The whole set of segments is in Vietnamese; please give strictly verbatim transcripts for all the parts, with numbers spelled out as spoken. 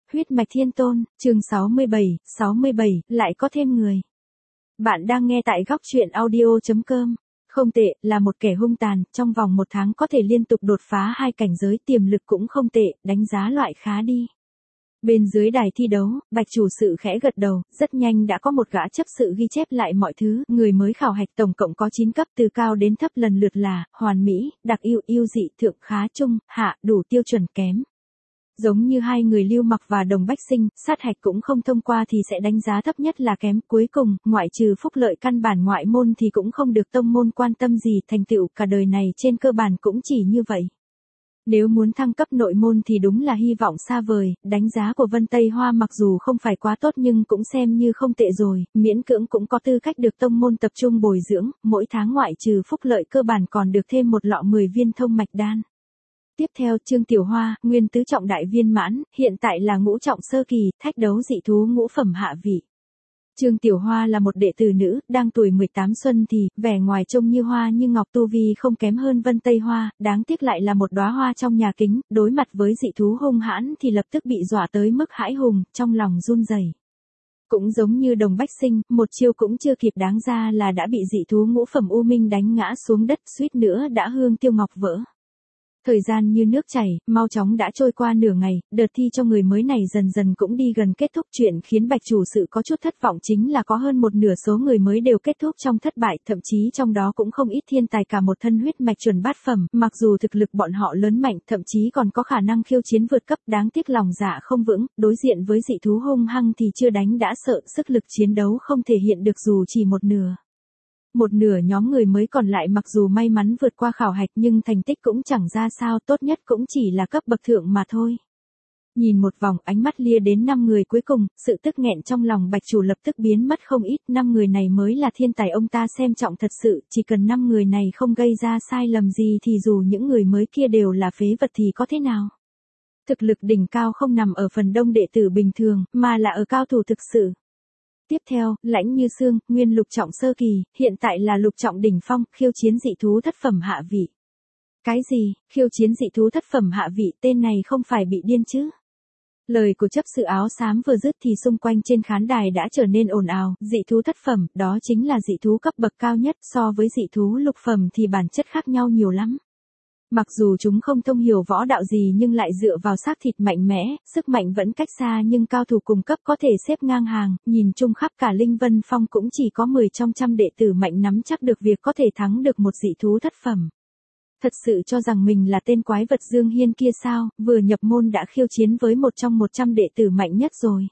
Huyết mạch thiên tôn, chương sáu mươi bảy, sáu mươi bảy, lại có thêm người. Bạn đang nghe tại góc truyện audio chấm com. Không tệ, là một kẻ hung tàn, trong vòng một tháng có thể liên tục đột phá hai cảnh giới, tiềm lực cũng không tệ, đánh giá loại khá đi. Bên dưới đài thi đấu, Bạch chủ sự khẽ gật đầu, rất nhanh đã có một gã chấp sự ghi chép lại mọi thứ, người mới khảo hạch tổng cộng có chín cấp từ cao đến thấp lần lượt là, hoàn mỹ, đặc ưu, ưu dị, thượng, khá, trung, hạ, đủ tiêu chuẩn, kém. Giống như hai người Lưu Mặc và Đồng Bách Sinh, sát hạch cũng không thông qua thì sẽ đánh giá thấp nhất là kém, cuối cùng, ngoại trừ phúc lợi căn bản ngoại môn thì cũng không được tông môn quan tâm gì, thành tựu cả đời này trên cơ bản cũng chỉ như vậy. Nếu muốn thăng cấp nội môn thì đúng là hy vọng xa vời, đánh giá của Vân Tây Hoa mặc dù không phải quá tốt nhưng cũng xem như không tệ rồi, miễn cưỡng cũng có tư cách được tông môn tập trung bồi dưỡng, mỗi tháng ngoại trừ phúc lợi cơ bản còn được thêm một lọ mười viên thông mạch đan. Tiếp theo Trương Tiểu Hoa, nguyên tứ trọng đại viên mãn, hiện tại là ngũ trọng sơ kỳ, thách đấu dị thú ngũ phẩm hạ vị. Trương Tiểu Hoa là một đệ tử nữ, đang tuổi mười tám xuân thì, vẻ ngoài trông như hoa như ngọc, tu vi không kém hơn Vân Tây Hoa, đáng tiếc lại là một đóa hoa trong nhà kính, đối mặt với dị thú hung hãn thì lập tức bị dọa tới mức hãi hùng, trong lòng run rẩy. Cũng giống như Đồng Bách Sinh, một chiêu cũng chưa kịp đáng ra là đã bị dị thú ngũ phẩm U Minh đánh ngã xuống đất, suýt nữa đã hương tiêu ngọc vỡ. Thời gian như nước chảy, mau chóng đã trôi qua nửa ngày, đợt thi cho người mới này dần dần cũng đi gần kết thúc, chuyện khiến Bạch chủ sự có chút thất vọng chính là có hơn một nửa số người mới đều kết thúc trong thất bại, thậm chí trong đó cũng không ít thiên tài cả một thân huyết mạch chuẩn bát phẩm, mặc dù thực lực bọn họ lớn mạnh, thậm chí còn có khả năng khiêu chiến vượt cấp, đáng tiếc lòng dạ không vững, đối diện với dị thú hung hăng thì chưa đánh đã sợ, sức lực chiến đấu không thể hiện được dù chỉ một nửa. Một nửa nhóm người mới còn lại mặc dù may mắn vượt qua khảo hạch nhưng thành tích cũng chẳng ra sao, tốt nhất cũng chỉ là cấp bậc thượng mà thôi. Nhìn một vòng, ánh mắt lia đến năm người cuối cùng, sự tức nghẹn trong lòng Bạch chủ lập tức biến mất không ít, năm người này mới là thiên tài ông ta xem trọng thật sự, chỉ cần năm người này không gây ra sai lầm gì thì dù những người mới kia đều là phế vật thì có thế nào. Thực lực đỉnh cao không nằm ở phần đông đệ tử bình thường, mà là ở cao thủ thực sự. Tiếp theo, Lãnh Như Sương, nguyên lục trọng sơ kỳ, hiện tại là lục trọng đỉnh phong, khiêu chiến dị thú thất phẩm hạ vị. Cái gì, khiêu chiến dị thú thất phẩm hạ vị, tên này không phải bị điên chứ? Lời của chấp sự áo xám vừa dứt thì xung quanh trên khán đài đã trở nên ồn ào, dị thú thất phẩm, đó chính là dị thú cấp bậc cao nhất, so với dị thú lục phẩm thì bản chất khác nhau nhiều lắm. Mặc dù chúng không thông hiểu võ đạo gì nhưng lại dựa vào xác thịt mạnh mẽ, sức mạnh vẫn cách xa nhưng cao thủ cùng cấp có thể xếp ngang hàng, nhìn chung khắp cả Linh Vân Phong cũng chỉ có mười trong trăm đệ tử mạnh nắm chắc được việc có thể thắng được một dị thú thất phẩm. Thật sự cho rằng mình là tên quái vật Dương Hiên kia sao, vừa nhập môn đã khiêu chiến với một trong một trăm đệ tử mạnh nhất rồi.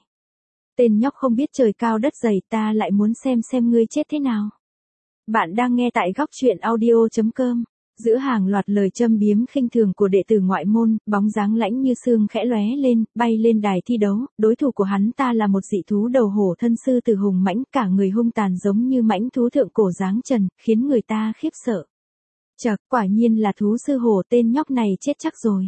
Tên nhóc không biết trời cao đất dày, ta lại muốn xem xem ngươi chết thế nào. Bạn đang nghe tại góc truyện audio chấm com. Giữa hàng loạt lời châm biếm khinh thường của đệ tử ngoại môn, bóng dáng Lãnh Như Sương khẽ lóe lên, bay lên đài thi đấu, đối thủ của hắn ta là một dị thú đầu hổ thân sư tử hùng mãnh, cả người hung tàn giống như mãnh thú thượng cổ dáng trần, khiến người ta khiếp sợ. Chậc, quả nhiên là thú sư hổ, tên nhóc này chết chắc rồi.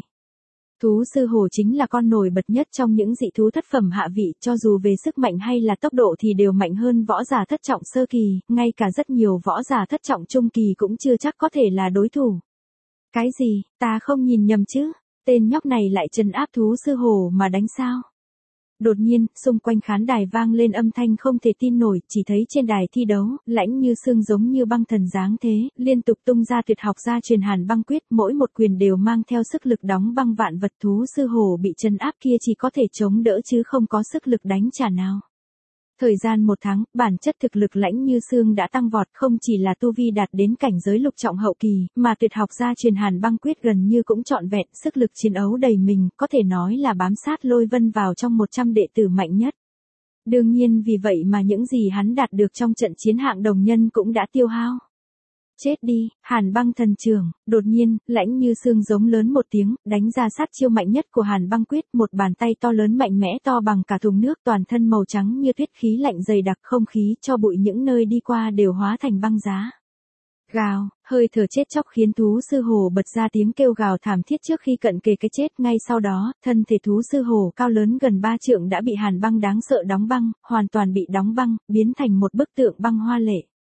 Thú sư hổ chính là con nổi bật nhất trong những dị thú thất phẩm hạ vị, cho dù về sức mạnh hay là tốc độ thì đều mạnh hơn võ giả thất trọng sơ kỳ, ngay cả rất nhiều võ giả thất trọng trung kỳ cũng chưa chắc có thể là đối thủ. Cái gì, ta không nhìn nhầm chứ, tên nhóc này lại trấn áp thú sư hổ mà đánh sao? Đột nhiên, xung quanh khán đài vang lên âm thanh không thể tin nổi, chỉ thấy trên đài thi đấu, Lãnh Như Sương giống như băng thần dáng thế, liên tục tung ra tuyệt học gia truyền Hàn Băng Quyết, mỗi một quyền đều mang theo sức lực đóng băng vạn vật, thú sư hổ bị trấn áp kia chỉ có thể chống đỡ chứ không có sức lực đánh trả nào. Thời gian một tháng, bản chất thực lực Lãnh Như Sương đã tăng vọt, không chỉ là tu vi đạt đến cảnh giới lục trọng hậu kỳ, mà tuyệt học gia truyền Hàn Băng Quyết gần như cũng trọn vẹn, sức lực chiến đấu đầy mình, có thể nói là bám sát Lôi Vân vào trong một trăm đệ tử mạnh nhất. Đương nhiên vì vậy mà những gì hắn đạt được trong trận chiến hạng đồng nhân cũng đã tiêu hao. Chết đi, Hàn Băng Thần Trường, đột nhiên, Lãnh Như Sương giống lớn một tiếng, đánh ra sát chiêu mạnh nhất của Hàn Băng Quyết, một bàn tay to lớn mạnh mẽ to bằng cả thùng nước, toàn thân màu trắng như tuyết, khí lạnh dày đặc, không khí cho bụi những nơi đi qua đều hóa thành băng giá. Gào, hơi thở chết chóc khiến thú sư hổ bật ra tiếng kêu gào thảm thiết trước khi cận kề cái chết, ngay sau đó, thân thể thú sư hổ cao lớn gần ba trượng đã bị Hàn Băng đáng sợ đóng băng, hoàn toàn bị đóng băng, biến thành một bức tượng băng hoa lệ.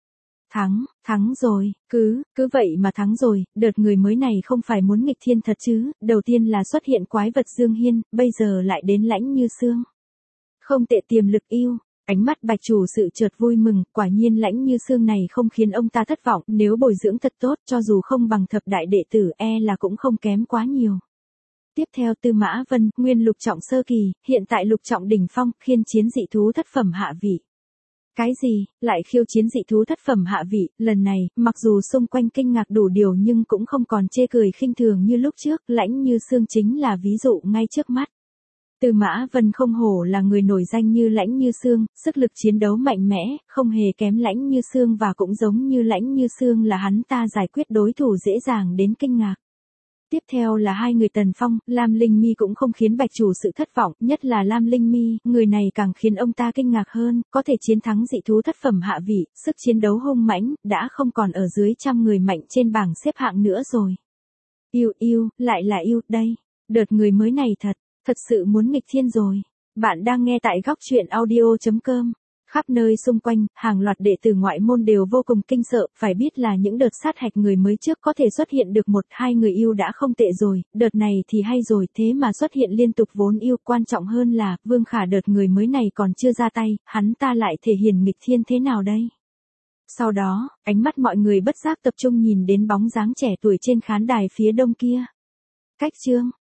Thắng, thắng rồi, cứ, cứ vậy mà thắng rồi, đợt người mới này không phải muốn nghịch thiên thật chứ, đầu tiên là xuất hiện quái vật Dương Hiên, bây giờ lại đến Lãnh Như Sương. Không tệ, tiềm lực yêu. Ánh mắt Bạch chủ sự chợt vui mừng, quả nhiên Lãnh Như Sương này không khiến ông ta thất vọng, nếu bồi dưỡng thật tốt, cho dù không bằng thập đại đệ tử e là cũng không kém quá nhiều. Tiếp theo Tư Mã Vân, nguyên lục trọng sơ kỳ, hiện tại lục trọng đỉnh phong, khiên chiến dị thú thất phẩm hạ vị. Cái gì, lại khiêu chiến dị thú thất phẩm hạ vị, lần này, mặc dù xung quanh kinh ngạc đủ điều nhưng cũng không còn chê cười khinh thường như lúc trước, Lãnh Như Sương chính là ví dụ ngay trước mắt. Tư Mã Vân không hổ là người nổi danh như Lãnh Như Sương, sức lực chiến đấu mạnh mẽ, không hề kém Lãnh Như Sương và cũng giống như Lãnh Như Sương là hắn ta giải quyết đối thủ dễ dàng đến kinh ngạc. Tiếp theo là hai người Tần Phong, Lam Linh Mi cũng không khiến Bạch chủ sự thất vọng, nhất là Lam Linh Mi, người này càng khiến ông ta kinh ngạc hơn, có thể chiến thắng dị thú thất phẩm hạ vị, sức chiến đấu hung mãnh, đã không còn ở dưới trăm người mạnh trên bảng xếp hạng nữa rồi. Yêu yêu, lại là yêu, đây, đợt người mới này thật, thật sự muốn nghịch thiên rồi. Bạn đang nghe tại góc truyện audio chấm com. Khắp nơi xung quanh, hàng loạt đệ tử ngoại môn đều vô cùng kinh sợ, phải biết là những đợt sát hạch người mới trước có thể xuất hiện được một hai người yêu đã không tệ rồi, đợt này thì hay rồi, thế mà xuất hiện liên tục vốn yêu, quan trọng hơn là, Vương Khả đợt người mới này còn chưa ra tay, hắn ta lại thể hiện nghịch thiên thế nào đây? Sau đó, ánh mắt mọi người bất giác tập trung nhìn đến bóng dáng trẻ tuổi trên khán đài phía đông kia. Cách chương,